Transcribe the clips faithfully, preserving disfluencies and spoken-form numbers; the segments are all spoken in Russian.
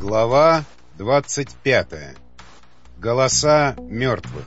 Глава двадцать пятая. Голоса мертвых.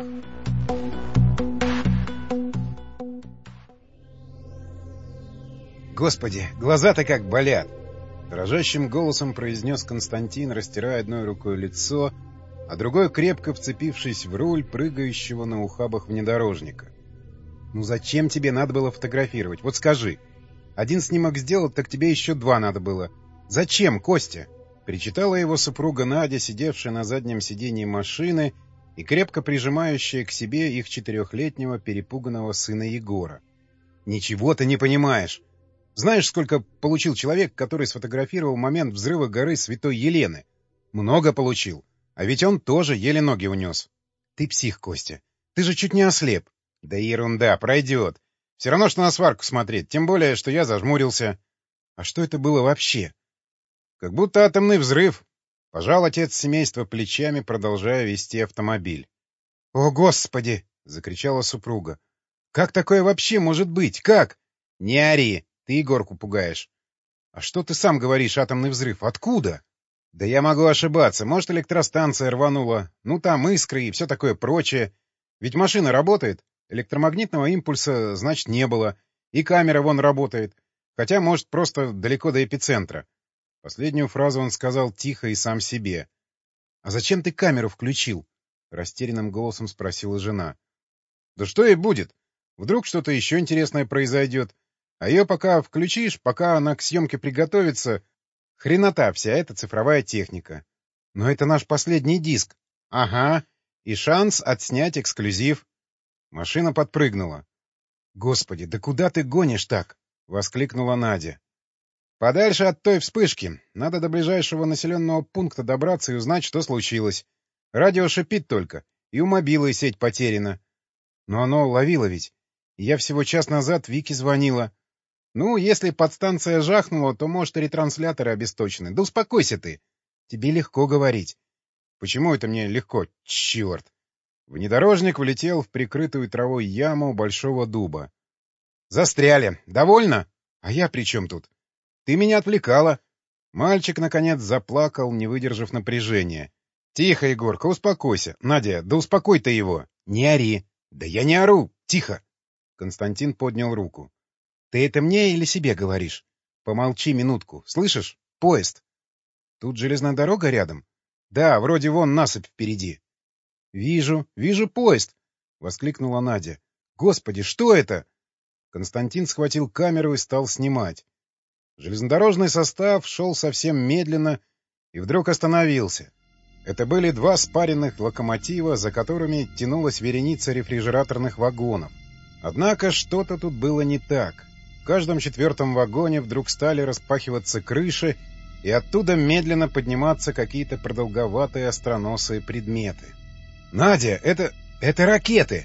«Господи, глаза-то как болят!» — дрожащим голосом произнес Константин, растирая одной рукой лицо, а другой крепко вцепившись в руль прыгающего на ухабах внедорожника. «Ну зачем тебе надо было фотографировать? Вот скажи. Один снимок сделал, так тебе еще два надо было. Зачем, Костя?» — причитала его супруга Надя, сидевшая на заднем сиденье машины и крепко прижимающая к себе их четырехлетнего перепуганного сына Егора. «Ничего ты не понимаешь. Знаешь, сколько получил человек, который сфотографировал момент взрыва горы Святой Елены? Много получил. А ведь он тоже еле ноги унес. Ты псих, Костя. Ты же чуть не ослеп». «Да ерунда, пройдет. Все равно, что на сварку смотреть, тем более, что я зажмурился». «А что это было вообще?» «Как будто атомный взрыв», — пожал отец семейства плечами, продолжая вести автомобиль. «О, Господи!» — закричала супруга. «Как такое вообще может быть? Как?» «Не ори, ты Егорку пугаешь». «А что ты сам говоришь, атомный взрыв? Откуда?» «Да я могу ошибаться. Может, электростанция рванула. Ну, там искры и все такое прочее. Ведь машина работает. Электромагнитного импульса, значит, не было. И камера вон работает. Хотя, может, просто далеко до эпицентра». Последнюю фразу он сказал тихо и сам себе. «А зачем ты камеру включил?» — растерянным голосом спросила жена. «Да что и будет. Вдруг что-то еще интересное произойдет. А ее пока включишь, пока она к съемке приготовится, хренота вся эта цифровая техника. Но это наш последний диск. Ага. И шанс отснять эксклюзив». Машина подпрыгнула. «Господи, да куда ты гонишь так?» — воскликнула Надя. «Подальше от той вспышки. Надо до ближайшего населенного пункта добраться и узнать, что случилось. Радио шипит только, и у мобилы сеть потеряна. Но оно ловило ведь. Я всего час назад Вике звонила. Ну, если подстанция жахнула, то, может, и ретрансляторы обесточены. Да успокойся ты. Тебе легко говорить». «Почему это мне легко? Черт!» Внедорожник влетел в прикрытую травой яму большого дуба. «Застряли. Довольно? А я при чем тут? Ты меня отвлекала». Мальчик, наконец, заплакал, не выдержав напряжения. «Тихо, Егорка, успокойся. Надя, да успокой ты его. Не ори». «Да я не ору. Тихо». Константин поднял руку. «Ты это мне или себе говоришь? Помолчи минутку. Слышишь? Поезд». «Тут железная дорога рядом?» «Да, вроде вон насыпь впереди». «Вижу, вижу поезд!» — воскликнула Надя. «Господи, что это?» Константин схватил камеру и стал снимать. Железнодорожный состав шел совсем медленно и вдруг остановился. Это были два спаренных локомотива, за которыми тянулась вереница рефрижераторных вагонов. Однако что-то тут было не так. В каждом четвертом вагоне вдруг стали распахиваться крыши, и оттуда медленно подниматься какие-то продолговатые остроносые предметы. «Надя, это... это ракеты!»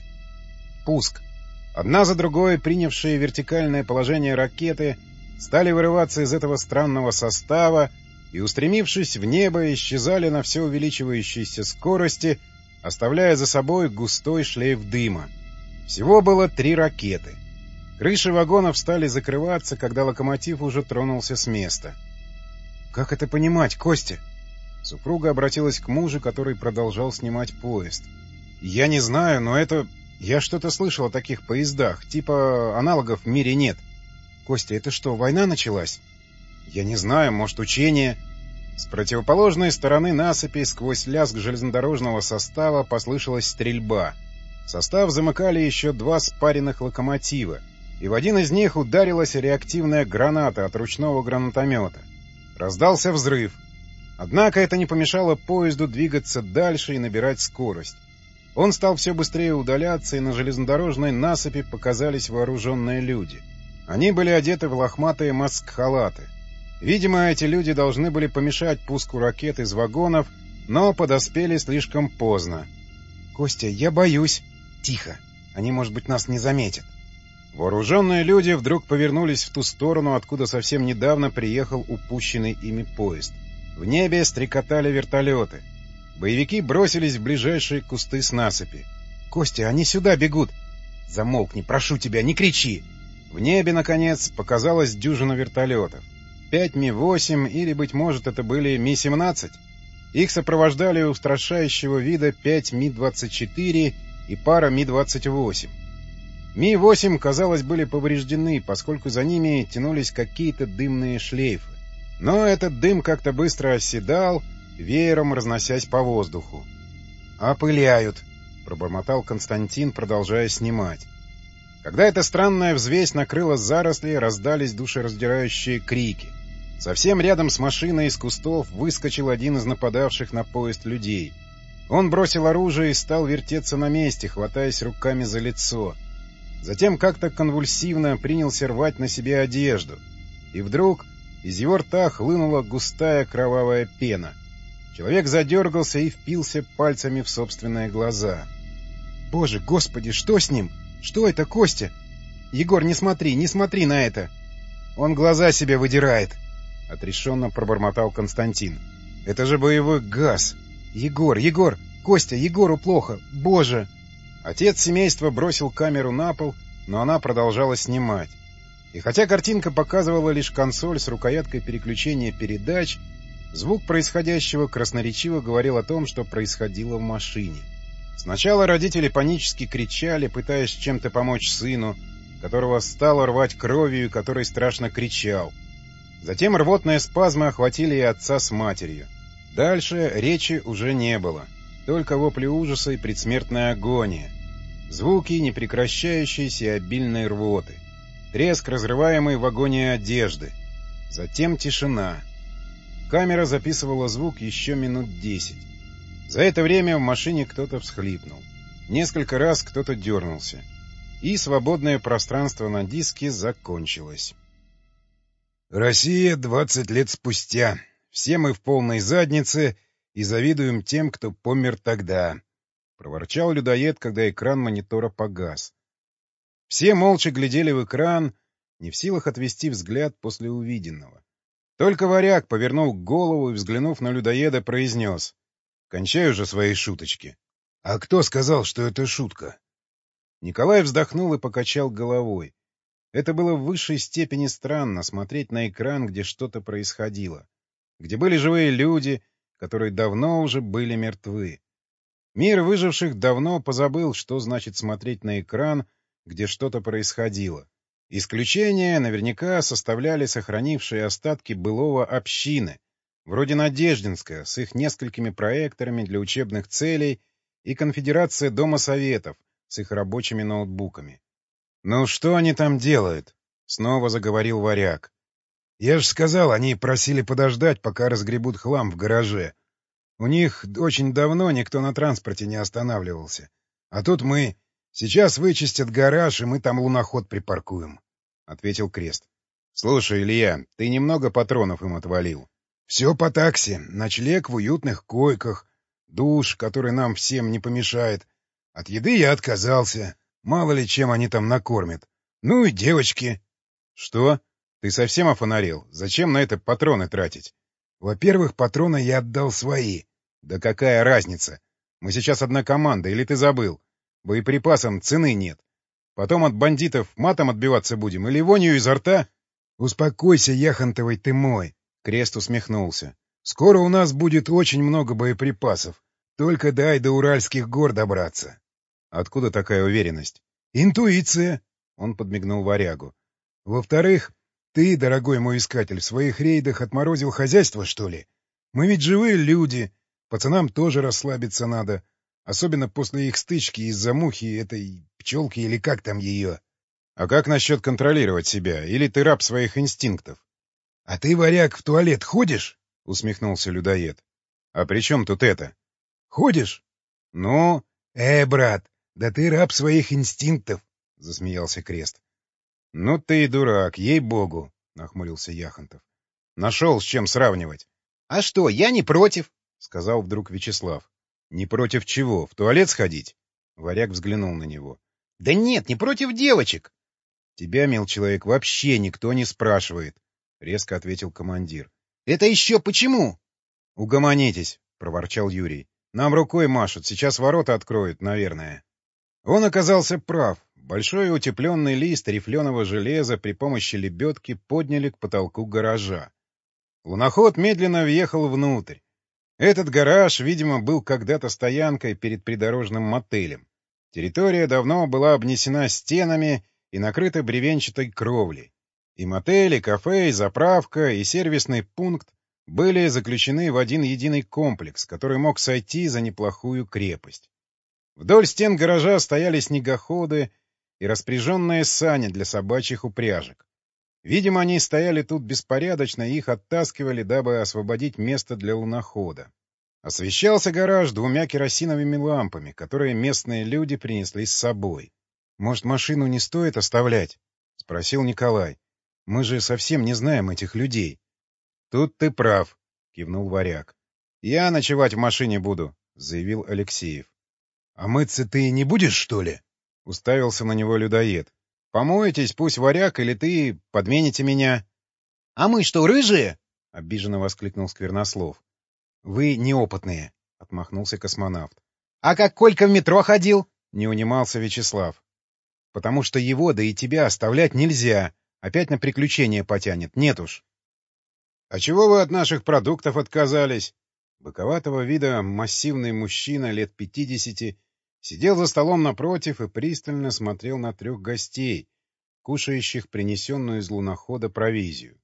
Пуск. Одна за другой принявшие вертикальное положение ракеты стали вырываться из этого странного состава и, устремившись в небо, исчезали на все увеличивающейся скорости, оставляя за собой густой шлейф дыма. Всего было три ракеты. Крыши вагонов стали закрываться, когда локомотив уже тронулся с места. «Как это понимать, Костя?» Супруга обратилась к мужу, который продолжал снимать поезд. «Я не знаю, но это... Я что-то слышал о таких поездах. Типа аналогов в мире нет». «Костя, это что, война началась?» «Я не знаю, может, учение...» С противоположной стороны насыпи сквозь лязг железнодорожного состава послышалась стрельба. Состав замыкали еще два спаренных локомотива, и в один из них ударилась реактивная граната от ручного гранатомета. Раздался взрыв. Однако это не помешало поезду двигаться дальше и набирать скорость. Он стал все быстрее удаляться, и на железнодорожной насыпи показались вооруженные люди. Они были одеты в лохматые маск-халаты. Видимо, эти люди должны были помешать пуску ракет из вагонов, но подоспели слишком поздно. «Костя, я боюсь». «Тихо. Они, может быть, нас не заметят». Вооруженные люди вдруг повернулись в ту сторону, откуда совсем недавно приехал упущенный ими поезд. В небе стрекотали вертолеты. Боевики бросились в ближайшие кусты с насыпи. «Костя, они сюда бегут!» «Замолкни, прошу тебя, не кричи!» В небе, наконец, показалась дюжина вертолетов. Пять Ми восемь или, быть может, это были Ми семнадцать. Их сопровождали устрашающего вида пять Ми двадцать четыре и пара Ми двадцать восемь. Ми восемь, казалось, были повреждены, поскольку за ними тянулись какие-то дымные шлейфы. Но этот дым как-то быстро оседал, веером разносясь по воздуху. «Опыляют», — пробормотал Константин, продолжая снимать. Когда эта странная взвесь накрыла заросли, раздались душераздирающие крики. Совсем рядом с машиной из кустов выскочил один из нападавших на поезд людей. Он бросил оружие и стал вертеться на месте, хватаясь руками за лицо. Затем как-то конвульсивно принялся рвать на себе одежду. И вдруг из его рта хлынула густая кровавая пена. Человек задергался и впился пальцами в собственные глаза. «Боже, господи, что с ним? Что это, Костя? Егор, не смотри, не смотри на это! Он глаза себе выдирает!» — отрешенно пробормотал Константин. «Это же боевой газ! Егор, Егор! Костя, Егору плохо! Боже!» Отец семейства бросил камеру на пол, но она продолжала снимать. И хотя картинка показывала лишь консоль с рукояткой переключения передач, звук происходящего красноречиво говорил о том, что происходило в машине. Сначала родители панически кричали, пытаясь чем-то помочь сыну, которого стало рвать кровью и который страшно кричал. Затем рвотные спазмы охватили и отца с матерью. Дальше речи уже не было, только вопли ужаса и предсмертная агония. Звуки непрекращающейся и обильной рвоты. Треск разрываемой в агонии одежды. Затем тишина. Камера записывала звук еще минут десять. За это время в машине кто-то всхлипнул. Несколько раз кто-то дернулся. И свободное пространство на диске закончилось. «Россия двадцать лет спустя. Все мы в полной заднице и завидуем тем, кто помер тогда», — проворчал людоед, когда экран монитора погас. Все молча глядели в экран, не в силах отвести взгляд после увиденного. Только Варяг повернул голову и, взглянув на людоеда, произнес: «Кончай уже свои шуточки». «А кто сказал, что это шутка?» Николай вздохнул и покачал головой. Это было в высшей степени странно — смотреть на экран, где что-то происходило, где были живые люди, которые давно уже были мертвы. Мир выживших давно позабыл, что значит смотреть на экран, где что-то происходило. Исключения наверняка составляли сохранившие остатки былого общины, вроде Надеждинска с их несколькими проекторами для учебных целей и конфедерация Дома Советов с их рабочими ноутбуками. «Ну что они там делают?» — снова заговорил Варяг. «Я же сказал, они просили подождать, пока разгребут хлам в гараже. У них очень давно никто на транспорте не останавливался. А тут мы... Сейчас вычистят гараж, и мы там луноход припаркуем», — ответил Крест. «Слушай, Илья, ты немного патронов им отвалил». «Все по такси. Ночлег в уютных койках. Душ, который нам всем не помешает. От еды я отказался. Мало ли чем они там накормят. Ну и девочки». «Что? Ты совсем офонарел? Зачем на это патроны тратить?» «Во-первых, патроны я отдал свои». «Да какая разница? Мы сейчас одна команда, или ты забыл? Боеприпасам цены нет. Потом от бандитов матом отбиваться будем или вонью изо рта?» «Успокойся, Яхонтовый, ты мой», — Крест усмехнулся. «Скоро у нас будет очень много боеприпасов. Только дай до Уральских гор добраться». «Откуда такая уверенность?» «Интуиция», — он подмигнул Варягу. «Во-вторых, ты, дорогой мой искатель, в своих рейдах отморозил хозяйство, что ли? Мы ведь живые люди, пацанам тоже расслабиться надо, особенно после их стычки из-за мухи этой пчелки или как там ее». «А как насчет контролировать себя? Или ты раб своих инстинктов?» «А ты, Варяг, в туалет ходишь?» — усмехнулся людоед. «А при чем тут это?» «Ходишь?» «Ну?» «Э, брат, да ты раб своих инстинктов», — засмеялся Крест. «Ну ты и дурак, ей-богу», — нахмурился Яхонтов. «Нашел с чем сравнивать». «А что, я не против», — сказал вдруг Вячеслав. «Не против чего? В туалет сходить?» Варяг взглянул на него. «Да нет, не против девочек». «Тебя, мил человек, вообще никто не спрашивает», — резко ответил командир. «Это еще почему?» «Угомонитесь», — проворчал Юрий. «Нам рукой машут, сейчас ворота откроют, наверное». Он оказался прав. Большой утепленный лист рифленого железа при помощи лебедки подняли к потолку гаража. Луноход медленно въехал внутрь. Этот гараж, видимо, был когда-то стоянкой перед придорожным мотелем. Территория давно была обнесена стенами и накрыта бревенчатой кровлей. И мотель, и кафе, и заправка, и сервисный пункт были заключены в один единый комплекс, который мог сойти за неплохую крепость. Вдоль стен гаража стояли снегоходы и распряженные сани для собачьих упряжек. Видимо, они стояли тут беспорядочно и их оттаскивали, дабы освободить место для лунохода. Освещался гараж двумя керосиновыми лампами, которые местные люди принесли с собой. — Может, машину не стоит оставлять? — спросил Николай. — Мы же совсем не знаем этих людей. — Тут ты прав, — кивнул варяг. — Я ночевать в машине буду, — заявил Алексеев. — А мыться ты не будешь, что ли? — уставился на него людоед. — Помоетесь, пусть варяг или ты подмените меня. — А мы что, рыжие? — обиженно воскликнул Сквернослов. — Вы неопытные, — отмахнулся космонавт. — А как Колька в метро ходил? — не унимался Вячеслав. — Потому что его, да и тебя оставлять нельзя. Опять на приключения потянет. Нет уж. — А чего вы от наших продуктов отказались? Боковатого вида массивный мужчина лет пятидесяти сидел за столом напротив и пристально смотрел на трех гостей, кушающих принесенную из лунохода провизию.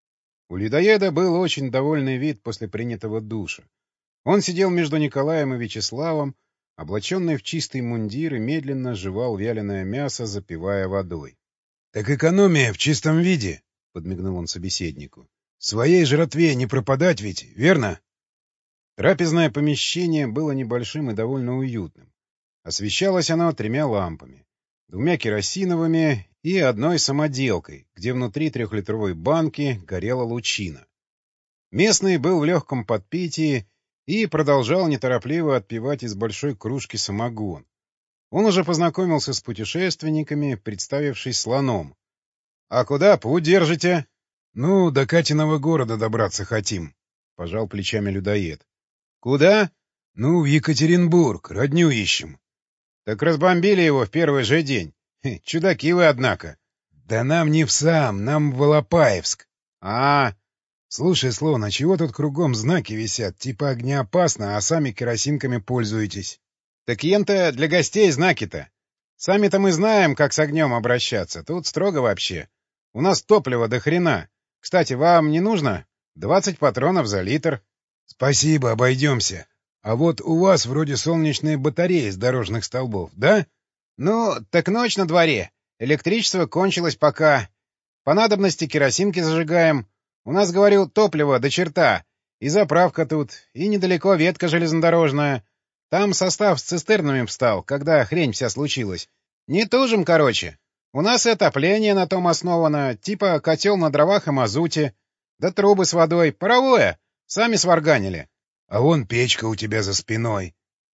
У людоеда был очень довольный вид после принятого душа. Он сидел между Николаем и Вячеславом, облаченный в чистый мундир, и медленно жевал вяленое мясо, запивая водой. — Так экономия в чистом виде, — подмигнул он собеседнику. — Своей жратве не пропадать ведь, верно? Трапезное помещение было небольшим и довольно уютным. Освещалось оно тремя лампами, двумя керосиновыми и одной самоделкой, где внутри трехлитровой банки горела лучина. Местный был в легком подпитии и продолжал неторопливо отпивать из большой кружки самогон. Он уже познакомился с путешественниками, представившись слоном. — А куда путь держите? — Ну, до Катиного города добраться хотим, — пожал плечами людоед. — Куда? — Ну, в Екатеринбург, родню ищем. — Так разбомбили его в первый же день. Хе, чудаки вы, однако. — Да нам не в сам, нам в Волопаевск. — А, слушай, Слон, а чего тут кругом знаки висят? Типа огнеопасно, а сами керосинками пользуетесь. — Так ем-то для гостей знаки-то. Сами-то мы знаем, как с огнем обращаться. Тут строго вообще. У нас топлива до хрена. Кстати, вам не нужно? Двадцать патронов за литр. — Спасибо, обойдемся. А вот у вас вроде солнечные батареи с дорожных столбов, да? — Ну, так ночь на дворе. Электричество кончилось пока. По надобности керосинки зажигаем. У нас, говорю, топливо до черта. И заправка тут, и недалеко ветка железнодорожная. Там состав с цистернами встал, когда хрень вся случилась. Не тужим, короче. У нас и отопление на том основано, типа котел на дровах и мазуте. Да трубы с водой, паровое. Сами сварганили. А вон печка у тебя за спиной.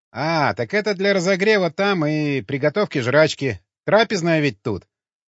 А, так это для разогрева там и приготовки жрачки. Трапезная ведь тут.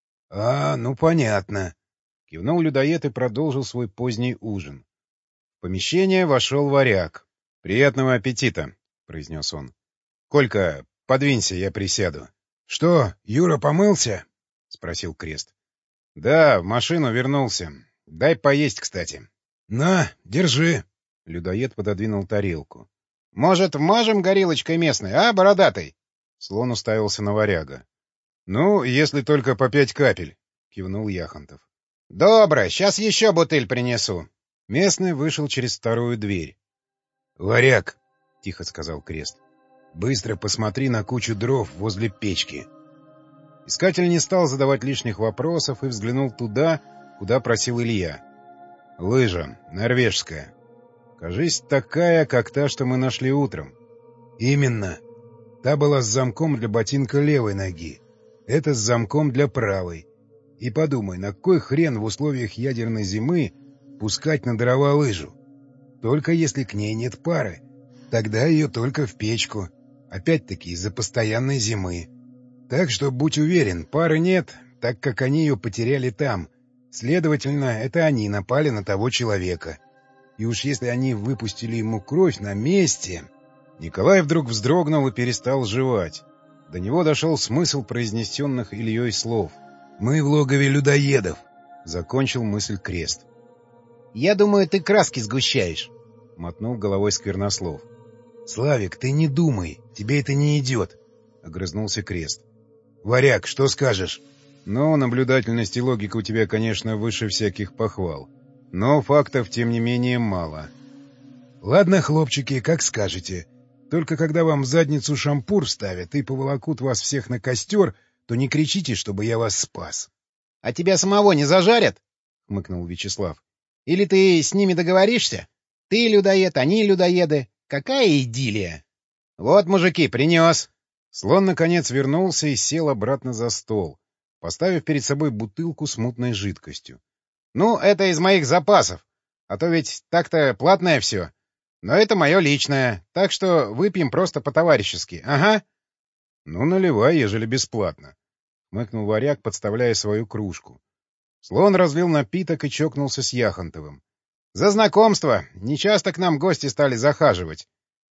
А, ну понятно. Кивнул людоед и продолжил свой поздний ужин. В помещение вошел варяг. — Приятного аппетита, — произнес он. — Колька, подвинься, я присяду. — Что, Юра помылся? — спросил Крест. — Да, в машину вернулся. Дай поесть, кстати. — На, держи. Людоед пододвинул тарелку. — Может, вмажем горилочкой местной, а, бородатый? Слон уставился на варяга. — Ну, если только по пять капель, — кивнул Яхонтов. — Добро, сейчас еще бутыль принесу. Местный вышел через вторую дверь. — Варяг, — тихо сказал Крест, — быстро посмотри на кучу дров возле печки. Искатель не стал задавать лишних вопросов и взглянул туда, куда просил Илья. — Лыжа, норвежская. Кажись, такая, как та, что мы нашли утром. — Именно. Та была с замком для ботинка левой ноги. Это с замком для правой. И подумай, на кой хрен в условиях ядерной зимы пускать на дрова лыжу? Только если к ней нет пары. Тогда ее только в печку. Опять-таки из-за постоянной зимы. Так что будь уверен, пары нет, так как они ее потеряли там. Следовательно, это они напали на того человека. И уж если они выпустили ему кровь на месте... Николай вдруг вздрогнул и перестал жевать. До него дошел смысл произнесенных Ильей слов. «Мы в логове людоедов», — закончил мысль Крест. «Я думаю, ты краски сгущаешь». — мотнул головой Сквернослов. — Славик, ты не думай, тебе это не идет, — огрызнулся Крест. — Варяг, что скажешь? — Ну, наблюдательность и логика у тебя, конечно, выше всяких похвал. Но фактов, тем не менее, мало. — Ладно, хлопчики, как скажете. Только когда вам в задницу шампур вставят и поволокут вас всех на костер, то не кричите, чтобы я вас спас. — А тебя самого не зажарят? — хмыкнул Вячеслав. — Или ты с ними договоришься? Ты людоед, они людоеды. Какая идиллия! — Вот, мужики, принес. Слон, наконец, вернулся и сел обратно за стол, поставив перед собой бутылку с мутной жидкостью. — Ну, это из моих запасов. А то ведь так-то платное все. Но это мое личное, так что выпьем просто по-товарищески. Ага. — Ну, наливай, ежели бесплатно, — хмыкнул Варяг, подставляя свою кружку. Слон разлил напиток и чокнулся с Яхонтовым. — За знакомство! Нечасто к нам гости стали захаживать.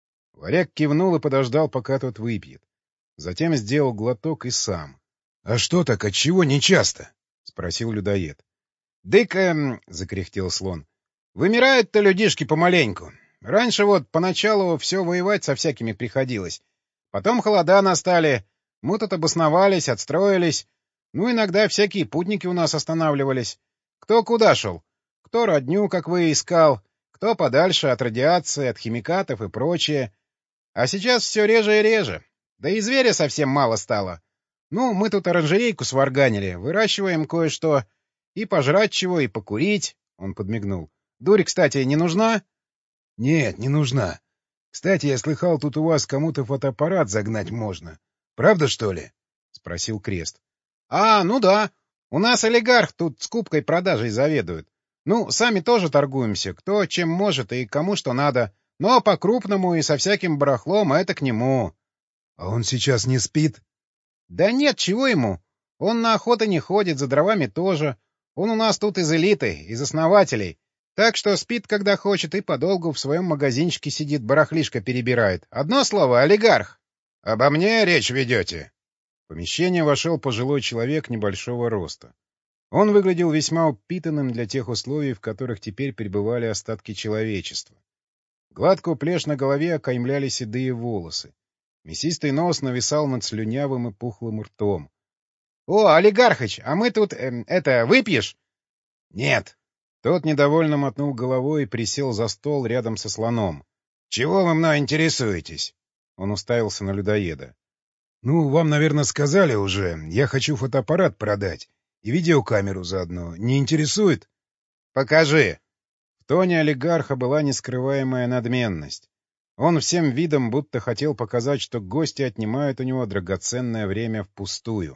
Варяг кивнул и подождал, пока тот выпьет. Затем сделал глоток и сам. — А что так, отчего нечасто? — спросил людоед. — Дык, эм, — закряхтел слон, — вымирают-то людишки помаленьку. Раньше вот поначалу все воевать со всякими приходилось. Потом холода настали, мы тут обосновались, отстроились. Ну, иногда всякие путники у нас останавливались. Кто куда шел? Кто родню, как вы, искал, кто подальше от радиации, от химикатов и прочее. А сейчас все реже и реже. Да и зверя совсем мало стало. Ну, мы тут оранжерейку сварганили, выращиваем кое-что. И пожрать чего, и покурить. Он подмигнул. Дурь, кстати, не нужна? — Нет, не нужна. Кстати, я слыхал, тут у вас кому-то фотоаппарат загнать можно. Правда, что ли? — спросил Крест. — А, ну да. У нас олигарх тут скупкой продажей заведует. Ну, сами тоже торгуемся, кто чем может и кому что надо. Но по-крупному и со всяким барахлом, это к нему. — А он сейчас не спит? — Да нет, чего ему? Он на охоту не ходит, за дровами тоже. Он у нас тут из элиты, из основателей. Так что спит, когда хочет, и подолгу в своем магазинчике сидит, барахлишко перебирает. Одно слово — олигарх. — Обо мне речь ведете? В помещение вошел пожилой человек небольшого роста. Он выглядел весьма упитанным для тех условий, в которых теперь пребывали остатки человечества. Гладкую плешь на голове окаймляли седые волосы. Мясистый нос нависал над слюнявым и пухлым ртом. — О, Олигархыч, а мы тут... Э, это, выпьешь? — Нет. Тот недовольно мотнул головой и присел за стол рядом со слоном. — Чего вы мной интересуетесь? Он уставился на людоеда. — Ну, вам, наверное, сказали уже. Я хочу фотоаппарат продать. И видеокамеру заодно. Не интересует? — Покажи. В тоне олигарха была нескрываемая надменность. Он всем видом будто хотел показать, что гости отнимают у него драгоценное время впустую.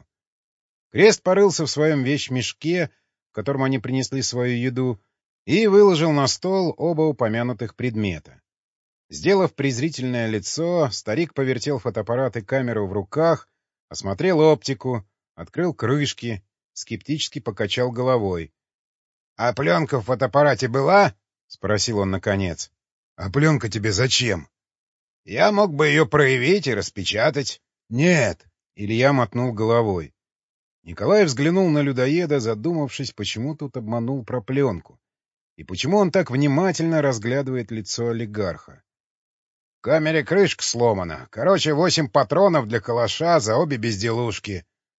Крест порылся в своем вещмешке, в котором они принесли свою еду, и выложил на стол оба упомянутых предмета. Сделав презрительное лицо, старик повертел фотоаппарат и камеру в руках, осмотрел оптику, открыл крышки, скептически покачал головой. — А пленка в фотоаппарате была? — спросил он наконец. — А пленка тебе зачем? — Я мог бы ее проявить и распечатать. — Нет. — Илья мотнул головой. Николай взглянул на людоеда, задумавшись, почему тут обманул про пленку. И почему он так внимательно разглядывает лицо олигарха. — В камере крышка сломана. Короче, восемь патронов для калаша за обе безделушки.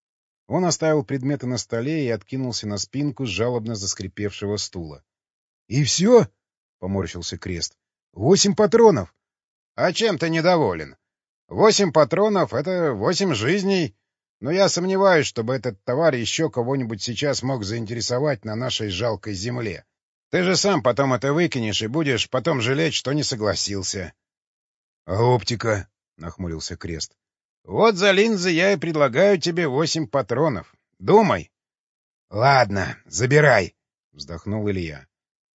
Он оставил предметы на столе и откинулся на спинку жалобно заскрипевшего стула. — И все? — поморщился Крест. — Восемь патронов? — А чем ты недоволен? Восемь патронов — это восемь жизней. Но я сомневаюсь, чтобы этот товар еще кого-нибудь сейчас мог заинтересовать на нашей жалкой земле. Ты же сам потом это выкинешь и будешь потом жалеть, что не согласился. — А оптика? — нахмурился Крест. — Вот за линзы я и предлагаю тебе восемь патронов. Думай. — Ладно, забирай, — вздохнул Илья.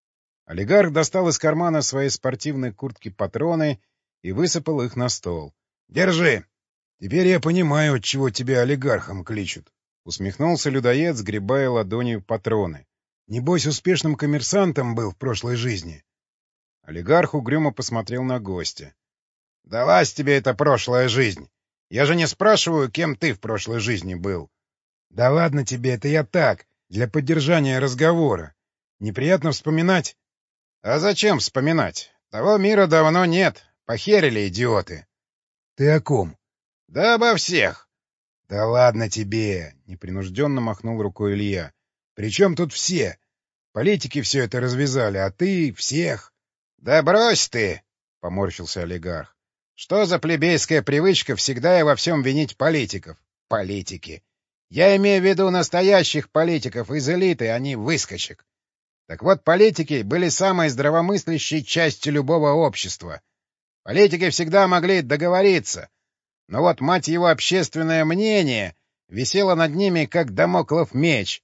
Олигарх достал из кармана своей спортивной куртки патроны и высыпал их на стол. — Держи. — Теперь я понимаю, отчего тебя олигархом кличут, — усмехнулся людоед, сгребая ладонью патроны. — Небось, успешным коммерсантом был в прошлой жизни. Олигарх угрюмо посмотрел на гостя. — Далась тебе эта прошлая жизнь. Я же не спрашиваю, кем ты в прошлой жизни был. — Да ладно тебе, это я так, для поддержания разговора. Неприятно вспоминать? — А зачем вспоминать? Того мира давно нет. Похерили идиоты. — Ты о ком? — Да обо всех. — Да ладно тебе! — непринужденно махнул рукой Илья. — Причем тут все? Политики все это развязали, а ты — всех. — Да брось ты! — поморщился олигарх. — Что за плебейская привычка всегда и во всем винить политиков? Политики. Я имею в виду настоящих политиков из элиты, а не выскочек. Так вот, политики были самой здравомыслящей частью любого общества. Политики всегда могли договориться. Но вот, мать его, общественное мнение висело над ними, как дамоклов меч.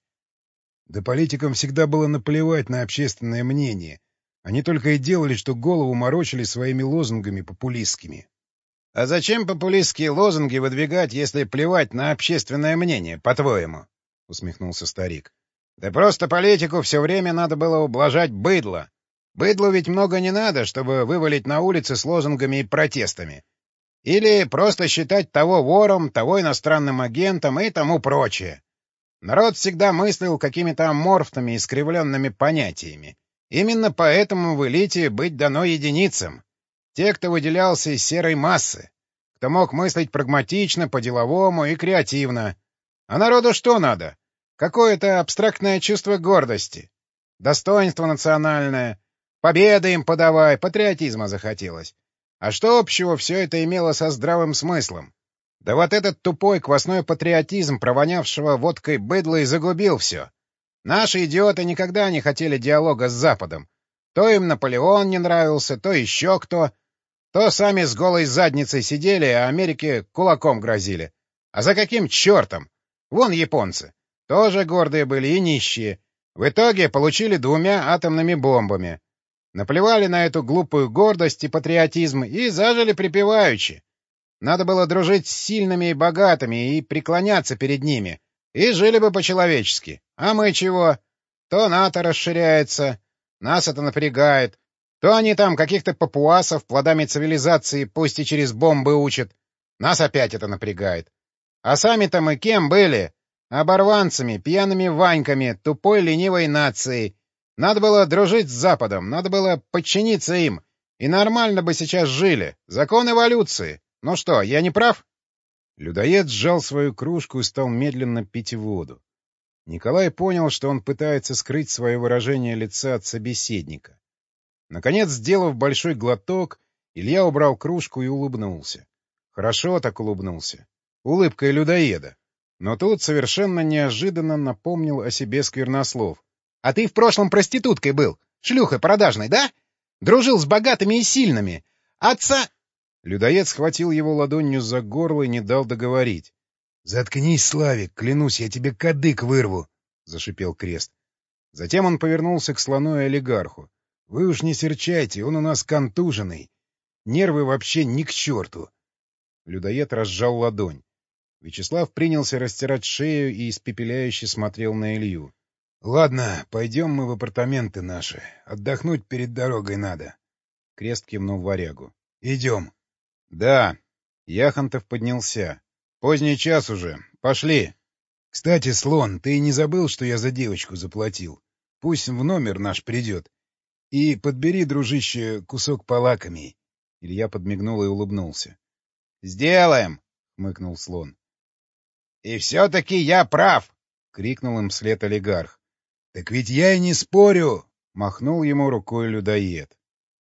Да политикам всегда было наплевать на общественное мнение. Они только и делали, что голову морочили своими лозунгами популистскими. — А зачем популистские лозунги выдвигать, если плевать на общественное мнение, по-твоему? — усмехнулся старик. — Да просто политику все время надо было ублажать быдло. Быдлу ведь много не надо, чтобы вывалить на улицы с лозунгами и протестами. Или просто считать того вором, того иностранным агентом и тому прочее. Народ всегда мыслил какими-то аморфными, искривленными понятиями. Именно поэтому в элите быть дано единицам. Те, кто выделялся из серой массы, кто мог мыслить прагматично, по-деловому и креативно. А народу что надо? Какое-то абстрактное чувство гордости, достоинство национальное, победы им подавай, патриотизма захотелось. А что общего все это имело со здравым смыслом? Да вот этот тупой квасной патриотизм, провонявшего водкой быдла, и загубил все. Наши идиоты никогда не хотели диалога с Западом. То им Наполеон не нравился, то еще кто. То сами с голой задницей сидели, а Америке кулаком грозили. А за каким чертом? Вон японцы. Тоже гордые были и нищие. В итоге получили двумя атомными бомбами. Наплевали на эту глупую гордость и патриотизм и зажили припеваючи. Надо было дружить с сильными и богатыми и преклоняться перед ними. И жили бы по-человечески. А мы чего? То НАТО расширяется. Нас это напрягает. То они там каких-то папуасов плодами цивилизации пусть и через бомбы учат. Нас опять это напрягает. А сами-то мы кем были? Оборванцами, пьяными ваньками, тупой ленивой нацией. Надо было дружить с Западом, надо было подчиниться им. И нормально бы сейчас жили. Закон эволюции. Ну что, я не прав? Людоед сжал свою кружку и стал медленно пить воду. Николай понял, что он пытается скрыть свое выражение лица от собеседника. Наконец, сделав большой глоток, Илья убрал кружку и улыбнулся. Хорошо так улыбнулся. Улыбкой людоеда. Но тут совершенно неожиданно напомнил о себе Сквернослов. — А ты в прошлом проституткой был, шлюхой продажной, да? Дружил с богатыми и сильными. Отца... Людоед схватил его ладонью за горло и не дал договорить. — Заткнись, Славик, клянусь, я тебе кадык вырву! — зашипел Крест. Затем он повернулся к слону и олигарху. — Вы уж не серчайте, он у нас контуженный. Нервы вообще ни к черту. Людоед разжал ладонь. Вячеслав принялся растирать шею и испепеляюще смотрел на Илью. — Ладно, пойдем мы в апартаменты наши. Отдохнуть перед дорогой надо. Крест кивнул варягу. — Идем. — Да. Яхонтов поднялся. — Поздний час уже. Пошли. — Кстати, Слон, ты не забыл, что я за девочку заплатил? Пусть в номер наш придет. И подбери, дружище, кусок полакомей. Илья подмигнул и улыбнулся. — Сделаем! — хмыкнул Слон. — И все-таки я прав! — крикнул им вслед олигарх. — Так ведь я и не спорю! — махнул ему рукой людоед.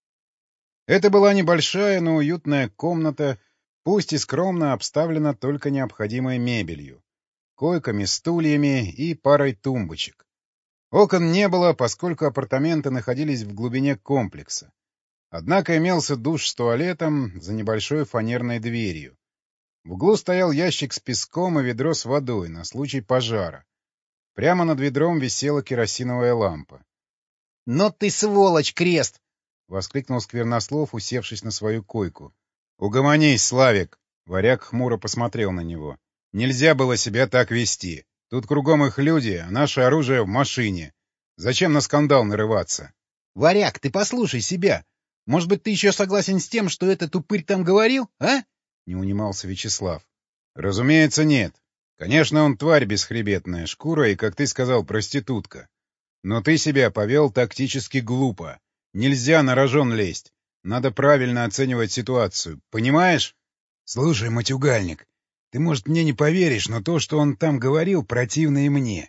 Это была небольшая, но уютная комната, пусть и скромно обставлена только необходимой мебелью, койками, стульями и парой тумбочек. Окон не было, поскольку апартаменты находились в глубине комплекса. Однако имелся душ с туалетом за небольшой фанерной дверью. В углу стоял ящик с песком и ведро с водой на случай пожара. Прямо над ведром висела керосиновая лампа. — Но ты сволочь, Крест! — воскликнул Сквернослов, усевшись на свою койку. — Угомонись, Славик! — варяг хмуро посмотрел на него. — Нельзя было себя так вести. Тут кругом их люди, а наше оружие в машине. Зачем на скандал нарываться? — Варяг, ты послушай себя. Может быть, ты еще согласен с тем, что этот упырь там говорил, а? — не унимался Вячеслав. — Разумеется, нет. Конечно, он тварь бесхребетная, шкура и, как ты сказал, проститутка. Но ты себя повел тактически глупо. Нельзя на рожон лезть. Надо правильно оценивать ситуацию. Понимаешь? Слушай, матюгальник, ты, может, мне не поверишь, но то, что он там говорил, противно и мне.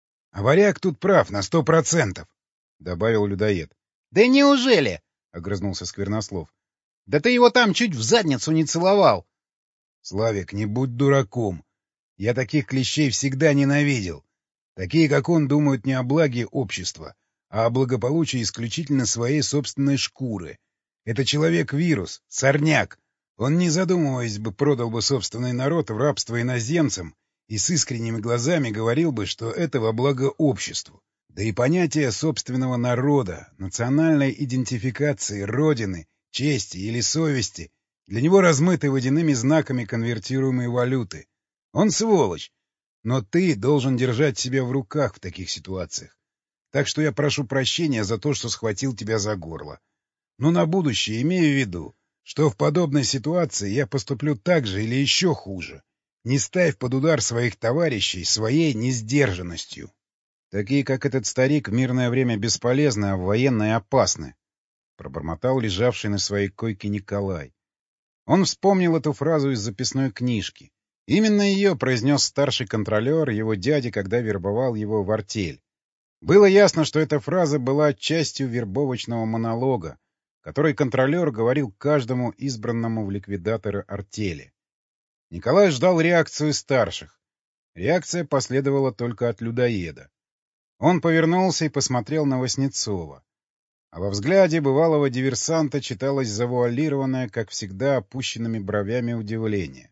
А варяг тут прав на сто процентов, — добавил людоед. — Да неужели? — огрызнулся Сквернослов. — Да ты его там чуть в задницу не целовал. — Славик, не будь дураком. Я таких клещей всегда ненавидел. Такие, как он, думают не о благе общества, а о благополучии исключительно своей собственной шкуры. Это человек-вирус, сорняк. Он, не задумываясь бы, продал бы собственный народ в рабство иноземцам и с искренними глазами говорил бы, что это во благо обществу. Да и понятие собственного народа, национальной идентификации, родины, чести или совести для него размыты водяными знаками конвертируемой валюты. Он сволочь, но ты должен держать себя в руках в таких ситуациях. Так что я прошу прощения за то, что схватил тебя за горло. Но на будущее имею в виду, что в подобной ситуации я поступлю так же или еще хуже. Не ставь под удар своих товарищей своей несдержанностью. Такие, как этот старик, в мирное время бесполезны, а в военное опасны, — пробормотал лежавший на своей койке Николай. Он вспомнил эту фразу из записной книжки. Именно ее произнес старший контролер его дяди, когда вербовал его в артель. Было ясно, что эта фраза была частью вербовочного монолога, который контролер говорил каждому избранному в ликвидаторы артели. Николай ждал реакцию старших. Реакция последовала только от людоеда. Он повернулся и посмотрел на Васнецова. А во взгляде бывалого диверсанта читалось завуалированное, как всегда, опущенными бровями удивление.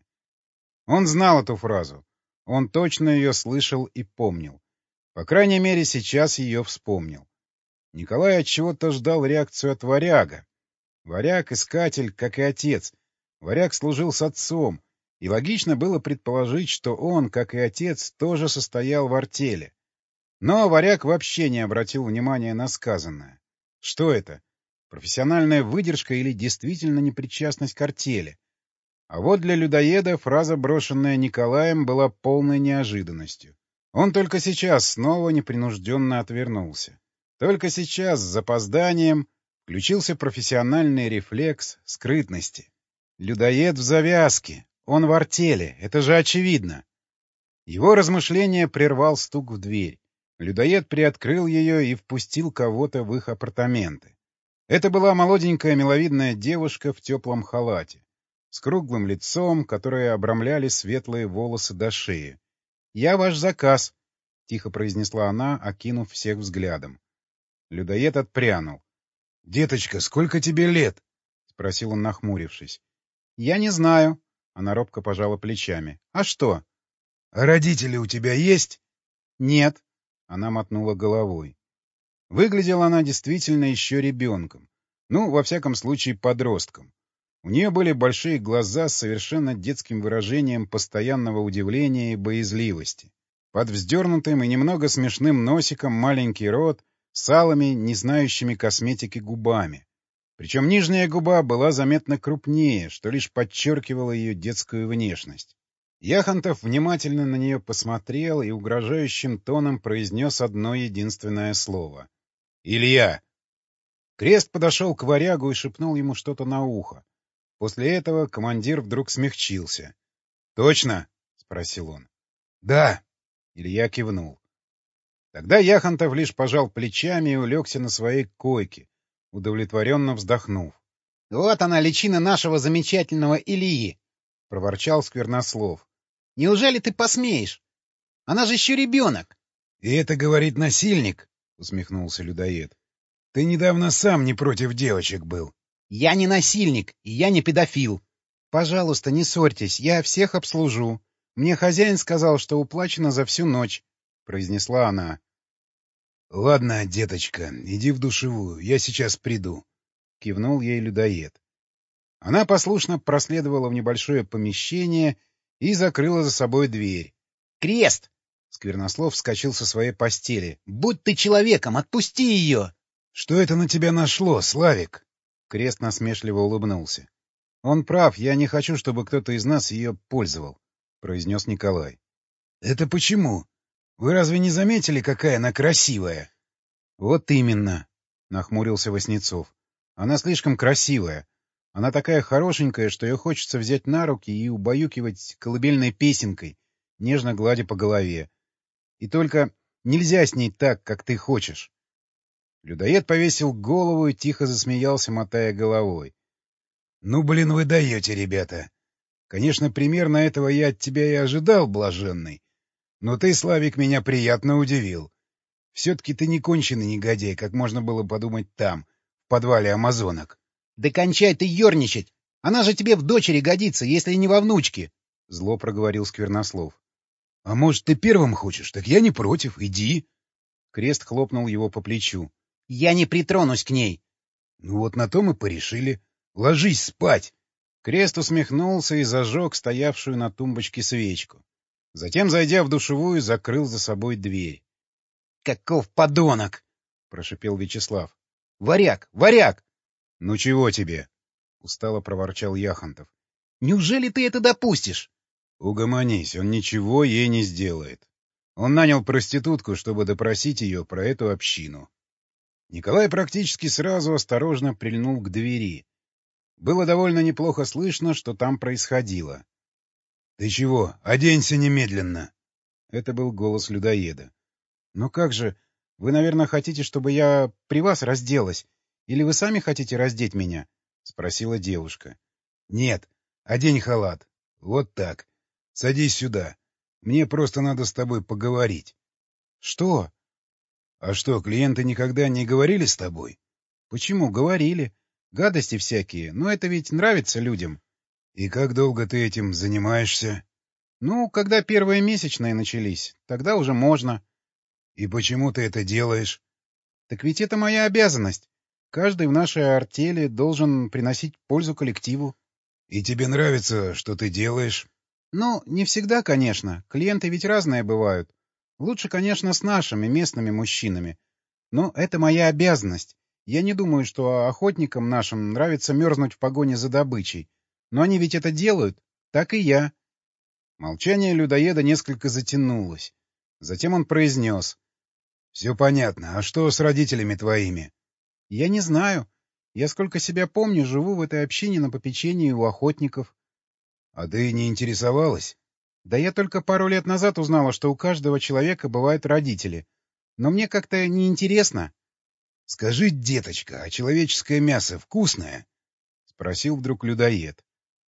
Он знал эту фразу. Он точно ее слышал и помнил. По крайней мере, сейчас ее вспомнил. Николай отчего-то ждал реакцию от варяга. Варяг — искатель, как и отец. Варяг служил с отцом, и логично было предположить, что он, как и отец, тоже состоял в артели. Но варяг вообще не обратил внимания на сказанное. Что это? Профессиональная выдержка или действительно непричастность к артели? А вот для людоеда фраза, брошенная Николаем, была полной неожиданностью. Он только сейчас снова непринужденно отвернулся. Только сейчас, с запозданием, включился профессиональный рефлекс скрытности. Людоед в завязке, он в артели, это же очевидно. Его размышление прервал стук в дверь. Людоед приоткрыл ее и впустил кого-то в их апартаменты. Это была молоденькая миловидная девушка в теплом халате, с круглым лицом, которое обрамляли светлые волосы до шеи. — Я ваш заказ, — тихо произнесла она, окинув всех взглядом. Людоед отпрянул. — Деточка, сколько тебе лет? — спросил он, нахмурившись. — Я не знаю. Она робко пожала плечами. — А что? — А родители у тебя есть? — Нет. Она мотнула головой. Выглядела она действительно еще ребенком. Ну, во всяком случае, подростком. У нее были большие глаза с совершенно детским выражением постоянного удивления и боязливости. Под вздернутым и немного смешным носиком маленький рот с алыми, не знающими косметики губами. Причем нижняя губа была заметно крупнее, что лишь подчеркивало ее детскую внешность. Яхонтов внимательно на нее посмотрел и угрожающим тоном произнес одно единственное слово. «Илья!» Крест подошел к варягу и шепнул ему что-то на ухо. После этого командир вдруг смягчился. «Точно?» — спросил он. «Да!» — Илья кивнул. Тогда Яхонтов лишь пожал плечами и улегся на своей койке, удовлетворенно вздохнув. — Вот она, личина нашего замечательного Ильи! — проворчал Сквернослов. — Неужели ты посмеешь? Она же еще ребенок! — И это говорит насильник? — усмехнулся людоед. — Ты недавно сам не против девочек был. — Я не насильник, и я не педофил. — Пожалуйста, не ссорьтесь, я всех обслужу. Мне хозяин сказал, что уплачено за всю ночь, — произнесла она. — Ладно, деточка, иди в душевую, я сейчас приду, — кивнул ей людоед. Она послушно проследовала в небольшое помещение и закрыла за собой дверь. — Крест! — Сквернослов вскочил со своей постели. — Будь ты человеком, отпусти ее! — Что это на тебя нашло, Славик? Крест насмешливо улыбнулся. — Он прав, я не хочу, чтобы кто-то из нас ее пользовал, — произнес Николай. — Это почему? Вы разве не заметили, какая она красивая? — Вот именно, — нахмурился Васнецов. Она слишком красивая. Она такая хорошенькая, что ее хочется взять на руки и убаюкивать колыбельной песенкой, нежно гладя по голове. И только нельзя с ней так, как ты хочешь. Людоед повесил голову и тихо засмеялся, мотая головой. — Ну, блин, вы даете, ребята. Конечно, примерно этого я от тебя и ожидал, блаженный. Но ты, Славик, меня приятно удивил. Все-таки ты не конченый негодяй, как можно было подумать там, в подвале амазонок. — Да кончай ты ерничать! Она же тебе в дочери годится, если не во внучке! — зло проговорил Сквернослов. — А может, ты первым хочешь? Так я не против. Иди. Крест хлопнул его по плечу. — Я не притронусь к ней. — Ну вот на то мы порешили. Ложись спать. Крест усмехнулся и зажег стоявшую на тумбочке свечку. Затем, зайдя в душевую, закрыл за собой дверь. — Каков подонок! — прошипел Вячеслав. — Варяг! Варяг! — Ну чего тебе? — устало проворчал Яхонтов. — Неужели ты это допустишь? — Угомонись, он ничего ей не сделает. Он нанял проститутку, чтобы допросить ее про эту общину. Николай практически сразу осторожно прильнул к двери. Было довольно неплохо слышно, что там происходило. — Ты чего? Оденься немедленно! Это был голос людоеда. — Но как же? Вы, наверное, хотите, чтобы я при вас разделась? Или вы сами хотите раздеть меня? — спросила девушка. — Нет, одень халат. Вот так. Садись сюда. Мне просто надо с тобой поговорить. — Что? — А что, клиенты никогда не говорили с тобой? — Почему? Говорили. Гадости всякие. Но это ведь нравится людям. — И как долго ты этим занимаешься? — Ну, когда первые месячные начались. Тогда уже можно. — И почему ты это делаешь? — Так ведь это моя обязанность. Каждый в нашей артели должен приносить пользу коллективу. — И тебе нравится, что ты делаешь? — Ну, не всегда, конечно. Клиенты ведь разные бывают. Лучше, конечно, с нашими местными мужчинами. Но это моя обязанность. Я не думаю, что охотникам нашим нравится мерзнуть в погоне за добычей. Но они ведь это делают. Так и я. Молчание людоеда несколько затянулось. Затем он произнес. — Все понятно. А что с родителями твоими? — Я не знаю. Я, сколько себя помню, живу в этой общине на попечении у охотников. — А ты не интересовалась? — Да я только пару лет назад узнала, что у каждого человека бывают родители. Но мне как-то неинтересно. — Скажи, деточка, а человеческое мясо вкусное? — спросил вдруг людоед.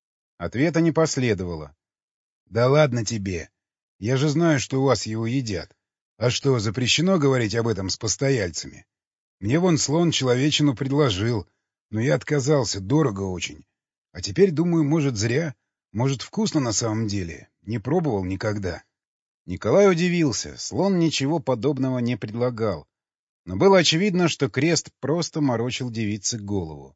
Ответа не последовало. — Да ладно тебе. Я же знаю, что у вас его едят. А что, запрещено говорить об этом с постояльцами? Мне вон слон человечину предложил, но я отказался, дорого очень. А теперь думаю, может, зря, может, вкусно на самом деле. Не пробовал никогда. Николай удивился. Слон ничего подобного не предлагал. Но было очевидно, что Крест просто морочил девице голову.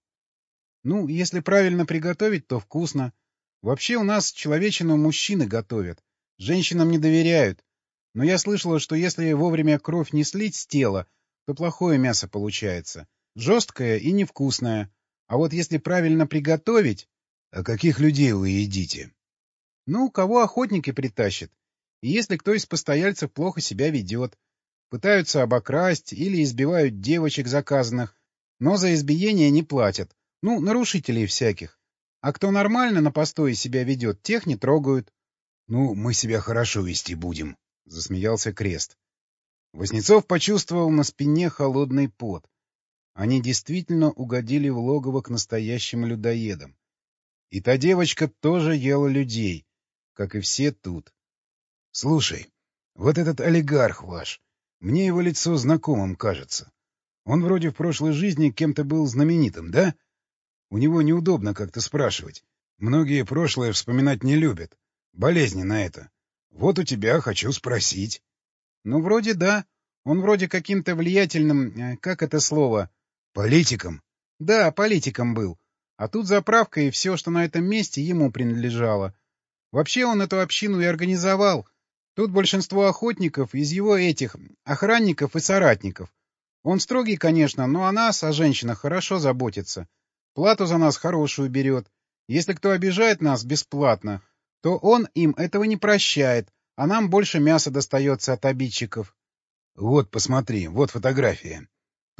Ну, если правильно приготовить, то вкусно. Вообще у нас человечину мужчины готовят. Женщинам не доверяют. Но я слышала, что если вовремя кровь не слить с тела, то плохое мясо получается. Жесткое и невкусное. А вот если правильно приготовить... — А каких людей вы едите? — Ну, кого охотники притащат. И если кто из постояльцев плохо себя ведет. Пытаются обокрасть или избивают девочек заказанных, но за избиение не платят. Ну, нарушителей всяких. А кто нормально на постое себя ведет, тех не трогают. — Ну, мы себя хорошо вести будем, — засмеялся Крест. Воснецов почувствовал на спине холодный пот. Они действительно угодили в логово к настоящим людоедам. И та девочка тоже ела людей, как и все тут. — Слушай, вот этот олигарх ваш, мне его лицо знакомым кажется. Он вроде в прошлой жизни кем-то был знаменитым, да? У него неудобно как-то спрашивать. Многие прошлое вспоминать не любят. Болезненно это. Вот у тебя хочу спросить. — Ну, вроде да. Он вроде каким-то влиятельным... Как это слово? — Политиком? — Да, политиком был. А тут заправка и все, что на этом месте, ему принадлежало. Вообще он эту общину и организовал. Тут большинство охотников из его этих... охранников и соратников. Он строгий, конечно, но о нас, о женщинах, хорошо заботится. Плату за нас хорошую берет. Если кто обижает нас бесплатно, то он им этого не прощает, а нам больше мяса достается от обидчиков. — Вот, посмотри, вот фотография.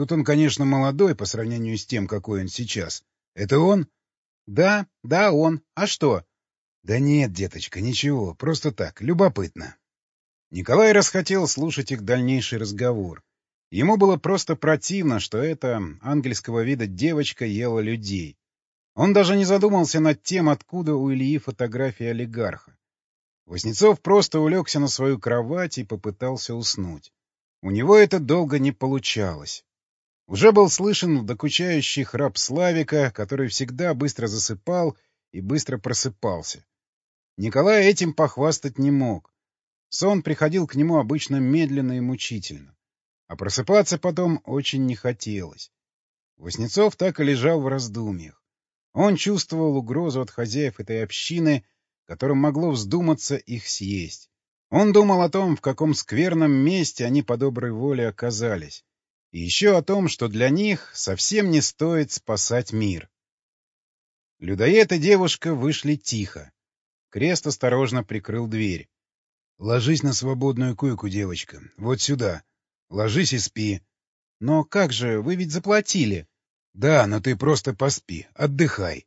Тут он, конечно, молодой по сравнению с тем, какой он сейчас. Это он? Да, да, он. А что? Да нет, деточка, ничего, просто так, любопытно. Николай расхотел слушать их дальнейший разговор. Ему было просто противно, что эта ангельского вида девочка ела людей. Он даже не задумался над тем, откуда у Ильи фотография олигарха. Васнецов просто улегся на свою кровать и попытался уснуть. У него это долго не получалось. Уже был слышен докучающий храп Славика, который всегда быстро засыпал и быстро просыпался. Николай этим похвастать не мог. Сон приходил к нему обычно медленно и мучительно. А просыпаться потом очень не хотелось. Васнецов так и лежал в раздумьях. Он чувствовал угрозу от хозяев этой общины, которым могло вздуматься их съесть. Он думал о том, в каком скверном месте они по доброй воле оказались. И еще о том, что для них совсем не стоит спасать мир. Людоед и девушка вышли тихо. Крест осторожно прикрыл дверь. — Ложись на свободную койку, девочка. Вот сюда. Ложись и спи. — Но как же, вы ведь заплатили. — Да, но ты просто поспи. Отдыхай.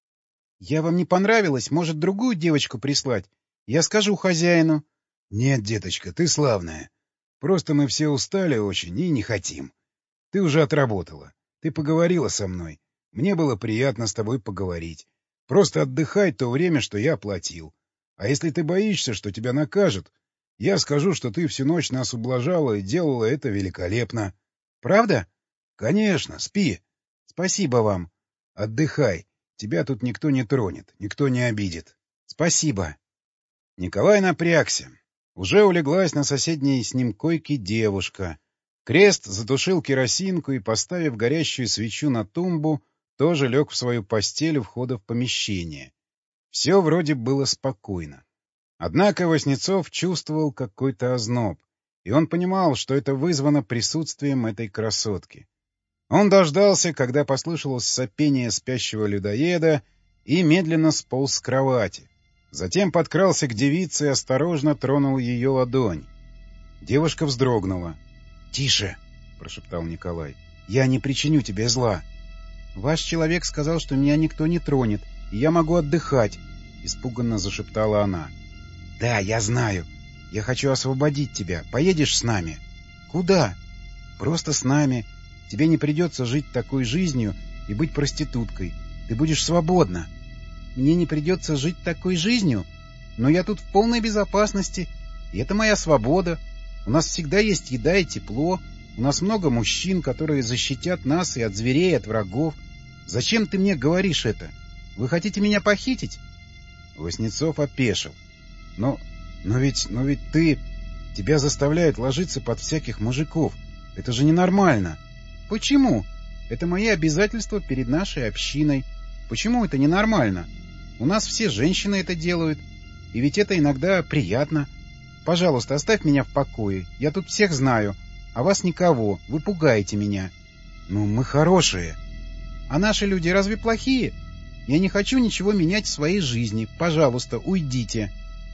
— Я вам не понравилась? Может, другую девочку прислать? Я скажу хозяину. — Нет, деточка, ты славная. Просто мы все устали очень и не хотим. Ты уже отработала. Ты поговорила со мной. Мне было приятно с тобой поговорить. Просто отдыхай то время, что я платил. А если ты боишься, что тебя накажут, я скажу, что ты всю ночь нас ублажала и делала это великолепно. Правда? Конечно, спи. Спасибо вам. Отдыхай. Тебя тут никто не тронет, никто не обидит. Спасибо. Николай напрягся. Уже улеглась на соседней с ним койке девушка. Крест затушил керосинку и, поставив горящую свечу на тумбу, тоже лег в свою постель у входа в помещение. Все вроде было спокойно. Однако Васнецов чувствовал какой-то озноб, и он понимал, что это вызвано присутствием этой красотки. Он дождался, когда послышалось сопение спящего людоеда, и медленно сполз с кровати. Затем подкрался к девице и осторожно тронул ее ладонь. Девушка вздрогнула. — Тише! — прошептал Николай. — Я не причиню тебе зла. — Ваш человек сказал, что меня никто не тронет, и я могу отдыхать, — испуганно зашептала она. — Да, я знаю. Я хочу освободить тебя. Поедешь с нами? — Куда? — Просто с нами. Тебе не придется жить такой жизнью и быть проституткой. Ты будешь свободна. — Мне не придется жить такой жизнью? Но я тут в полной безопасности, и это моя свобода. У нас всегда есть еда и тепло. У нас много мужчин, которые защитят нас и от зверей, и от врагов. Зачем ты мне говоришь это? Вы хотите меня похитить? Васнецов опешил. Но, но ведь, но ведь ты... Тебя заставляют ложиться под всяких мужиков. Это же ненормально. Почему? Это мои обязательства перед нашей общиной. Почему это ненормально? У нас все женщины это делают. И ведь это иногда приятно. Пожалуйста, оставь меня в покое. Я тут всех знаю. А вас никого. Вы пугаете меня. Ну, мы хорошие. А наши люди разве плохие? Я не хочу ничего менять в своей жизни. Пожалуйста, уйдите.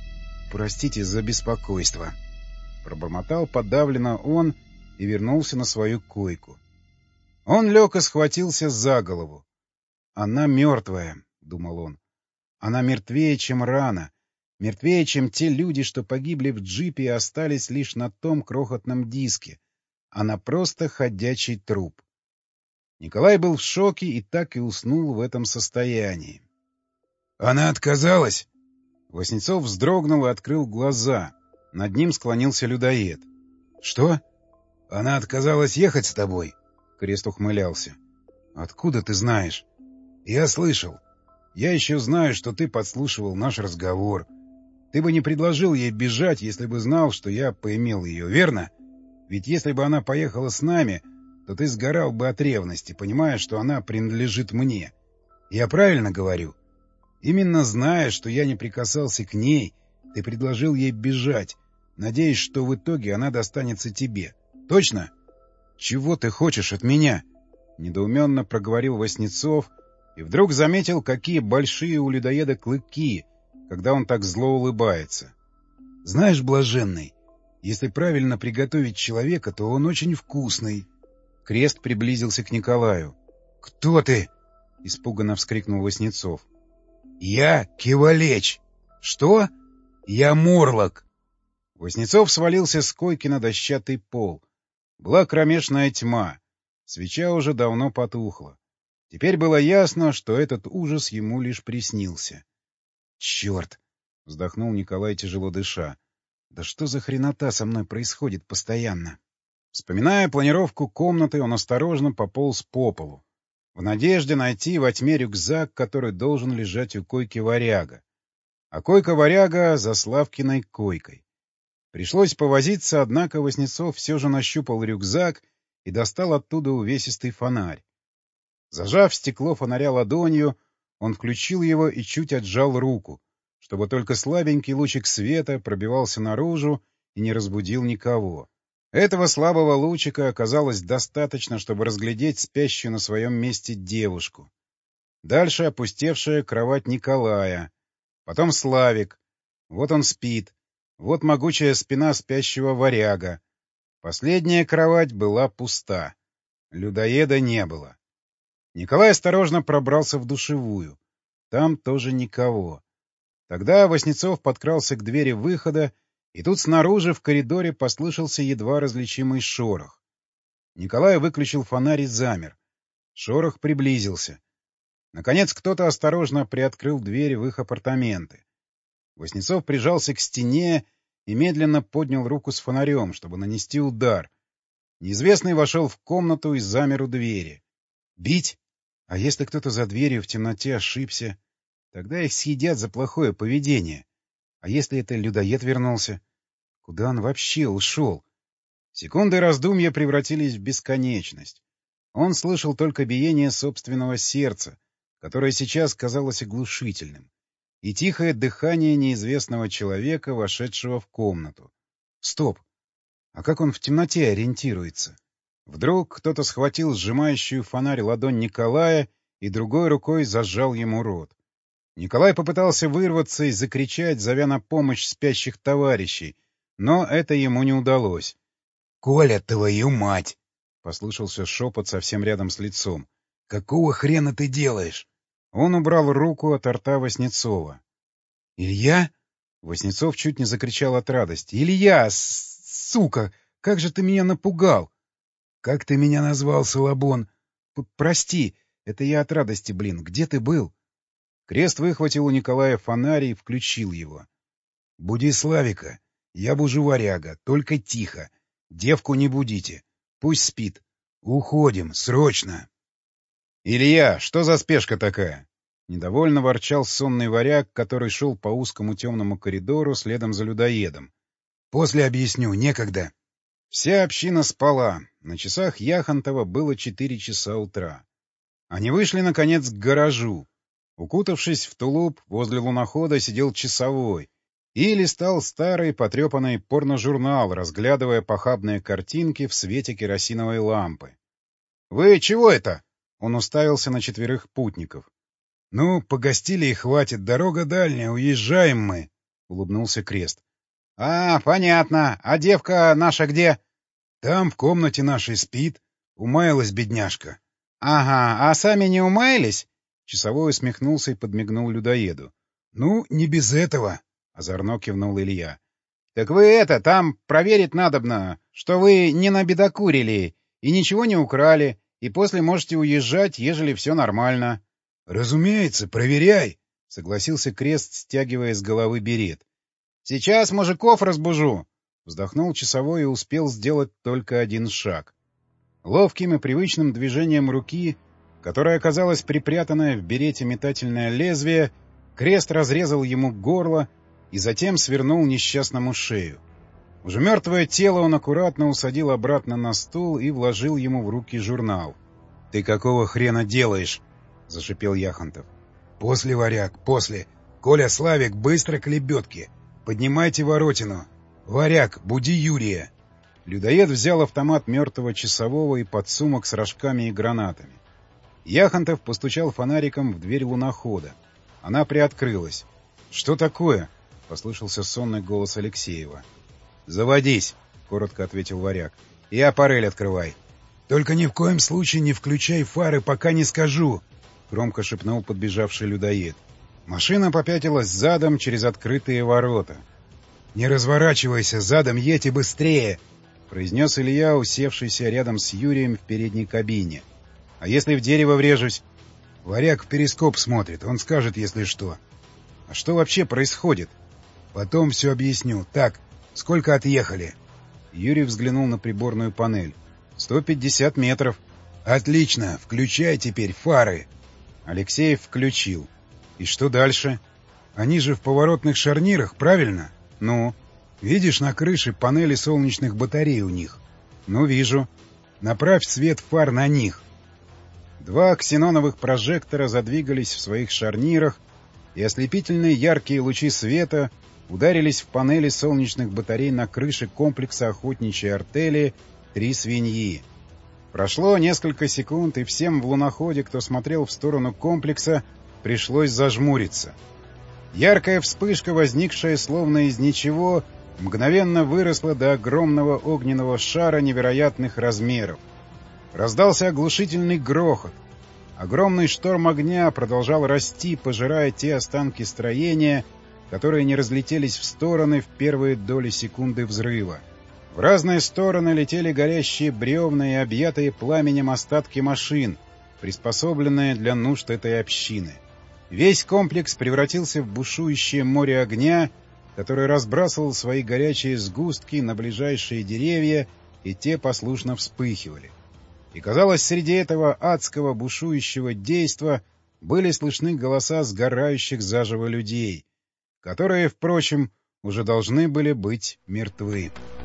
Простите за беспокойство. Пробормотал подавленно он и вернулся на свою койку. Он лег и схватился за голову. Она мертвая, — думал он. Она мертвее, чем рана. Мертвее, чем те люди, что погибли в джипе и остались лишь на том крохотном диске. Она просто ходячий труп. Николай был в шоке и так и уснул в этом состоянии. «Она отказалась?» Васнецов вздрогнул и открыл глаза. Над ним склонился людоед. «Что? Она отказалась ехать с тобой?» Крест ухмылялся. «Откуда ты знаешь?» «Я слышал. Я еще знаю, что ты подслушивал наш разговор. Ты бы не предложил ей бежать, если бы знал, что я поимел ее, верно? Ведь если бы она поехала с нами, то ты сгорал бы от ревности, понимая, что она принадлежит мне. Я правильно говорю? Именно зная, что я не прикасался к ней, ты предложил ей бежать, надеясь, что в итоге она достанется тебе. Точно? Чего ты хочешь от меня?» Недоуменно проговорил Васнецов и вдруг заметил, какие большие у людоеда клыки, когда он так зло улыбается. «Знаешь, блаженный, если правильно приготовить человека, то он очень вкусный». Крест приблизился к Николаю. — Кто ты? — испуганно вскрикнул Васнецов. — Я Кивалеч. — Что? — Я Морлок. Васнецов свалился с койки на дощатый пол. Была кромешная тьма. Свеча уже давно потухла. Теперь было ясно, что этот ужас ему лишь приснился. — Черт! — вздохнул Николай, тяжело дыша. — Да что за хренота со мной происходит постоянно? Вспоминая планировку комнаты, он осторожно пополз по полу, в надежде найти во тьме рюкзак, который должен лежать у койки варяга. А койка варяга за Славкиной койкой. Пришлось повозиться, однако Васнецов все же нащупал рюкзак и достал оттуда увесистый фонарь. Зажав стекло фонаря ладонью, он включил его и чуть отжал руку, чтобы только слабенький лучик света пробивался наружу и не разбудил никого. Этого слабого лучика оказалось достаточно, чтобы разглядеть спящую на своем месте девушку. Дальше опустевшая кровать Николая. Потом Славик. Вот он спит. Вот могучая спина спящего варяга. Последняя кровать была пуста. Людоеда не было. Николай осторожно пробрался в душевую. Там тоже никого. Тогда Васнецов подкрался к двери выхода, и тут снаружи в коридоре послышался едва различимый шорох. Николай выключил фонарь и замер. Шорох приблизился. Наконец кто-то осторожно приоткрыл дверь в их апартаменты. Васнецов прижался к стене и медленно поднял руку с фонарем, чтобы нанести удар. Неизвестный вошел в комнату и замер у двери. Бить? А если кто-то за дверью в темноте ошибся? Тогда их съедят за плохое поведение. А если это людоед вернулся? Куда он вообще ушел? Секунды раздумья превратились в бесконечность. Он слышал только биение собственного сердца, которое сейчас казалось оглушительным, и тихое дыхание неизвестного человека, вошедшего в комнату. Стоп! А как он в темноте ориентируется? Вдруг кто-то схватил сжимающую фонарь ладонь Николая и другой рукой зажал ему рот. Николай попытался вырваться и закричать, зовя на помощь спящих товарищей, но это ему не удалось. — Коля, твою мать! — послышался шепот совсем рядом с лицом. — Какого хрена ты делаешь? Он убрал руку от рта Васнецова. — Илья? — Васнецов чуть не закричал от радости. — Илья, сука, как же ты меня напугал! — Как ты меня назвал, Салабон? — Прости, это я от радости, блин. Где ты был? Крест выхватил у Николая фонарь и включил его. — Буди Славика. Я бужу варяга. Только тихо. Девку не будите. Пусть спит. Уходим. Срочно. — Илья, что за спешка такая? Недовольно ворчал сонный варяг, который шел по узкому темному коридору следом за людоедом. — После объясню. Некогда. Вся община спала. На часах Яхонтова было четыре часа утра. Они вышли, наконец, к гаражу. Укутавшись в тулуп, возле лунохода сидел часовой и листал старый потрепанный порножурнал, разглядывая похабные картинки в свете керосиновой лампы. — Вы чего это? — он уставился на четверых путников. — Ну, погостили и хватит, дорога дальняя, уезжаем мы, — улыбнулся Крест. — А, понятно. А девка наша где? — Там в комнате нашей спит. Умаялась бедняжка. — Ага, а сами не умаялись? Часовой усмехнулся и подмигнул людоеду. — Ну, не без этого, — озорно кивнул Илья. — Так вы это, там проверить надобно, что вы не набедокурили и ничего не украли, и после можете уезжать, ежели все нормально. — Разумеется, проверяй, — согласился Крест, стягивая с головы берет. — Сейчас мужиков разбужу, — вздохнул часовой и успел сделать только один шаг. Ловким и привычным движением руки, которая оказалась припрятанная в берете метательное лезвие, Крест разрезал ему горло и затем свернул несчастному шею. Уже мертвое тело он аккуратно усадил обратно на стул и вложил ему в руки журнал. — Ты какого хрена делаешь? — зашипел Яхонтов. — После, варяг, после. Коля, Славик, быстро к лебедке. Поднимайте воротину. Варяг, буди Юрия. Людоед взял автомат мертвого часового и подсумок с рожками и гранатами. Яхонтов постучал фонариком в дверь лунохода. Она приоткрылась. — Что такое? — послышался сонный голос Алексеева. — Заводись, — коротко ответил варяг. — И аппарель открывай. — Только ни в коем случае не включай фары, пока не скажу, — громко шепнул подбежавший людоед. Машина попятилась задом через открытые ворота. — Не разворачивайся, задом едь и быстрее, — произнес Илья, усевшийся рядом с Юрием в передней кабине. — А если в дерево врежусь? Варяг в перископ смотрит, он скажет, если что. — А что вообще происходит? — Потом все объясню. Так, сколько отъехали? Юрий взглянул на приборную панель. — Сто пятьдесят метров. — Отлично, включай теперь фары. Алексеев включил. — И что дальше? Они же в поворотных шарнирах, правильно? — Ну? — Видишь на крыше панели солнечных батарей у них? — Ну, вижу. Направь свет фар на них. Два ксеноновых прожектора задвигались в своих шарнирах, и ослепительные яркие лучи света ударились в панели солнечных батарей на крыше комплекса охотничьей артели «Три свиньи». Прошло несколько секунд, и всем в луноходе, кто смотрел в сторону комплекса, пришлось зажмуриться. Яркая вспышка, возникшая словно из ничего, мгновенно выросла до огромного огненного шара невероятных размеров. Раздался оглушительный грохот. Огромный шторм огня продолжал расти, пожирая те останки строения, которые не разлетелись в стороны в первые доли секунды взрыва. В разные стороны летели горящие бревна и объятые пламенем остатки машин, приспособленные для нужд этой общины. Весь комплекс превратился в бушующее море огня, который разбрасывал свои горячие сгустки на ближайшие деревья, и те послушно вспыхивали. И, казалось, среди этого адского бушующего действа были слышны голоса сгорающих заживо людей, которые, впрочем, уже должны были быть мертвы.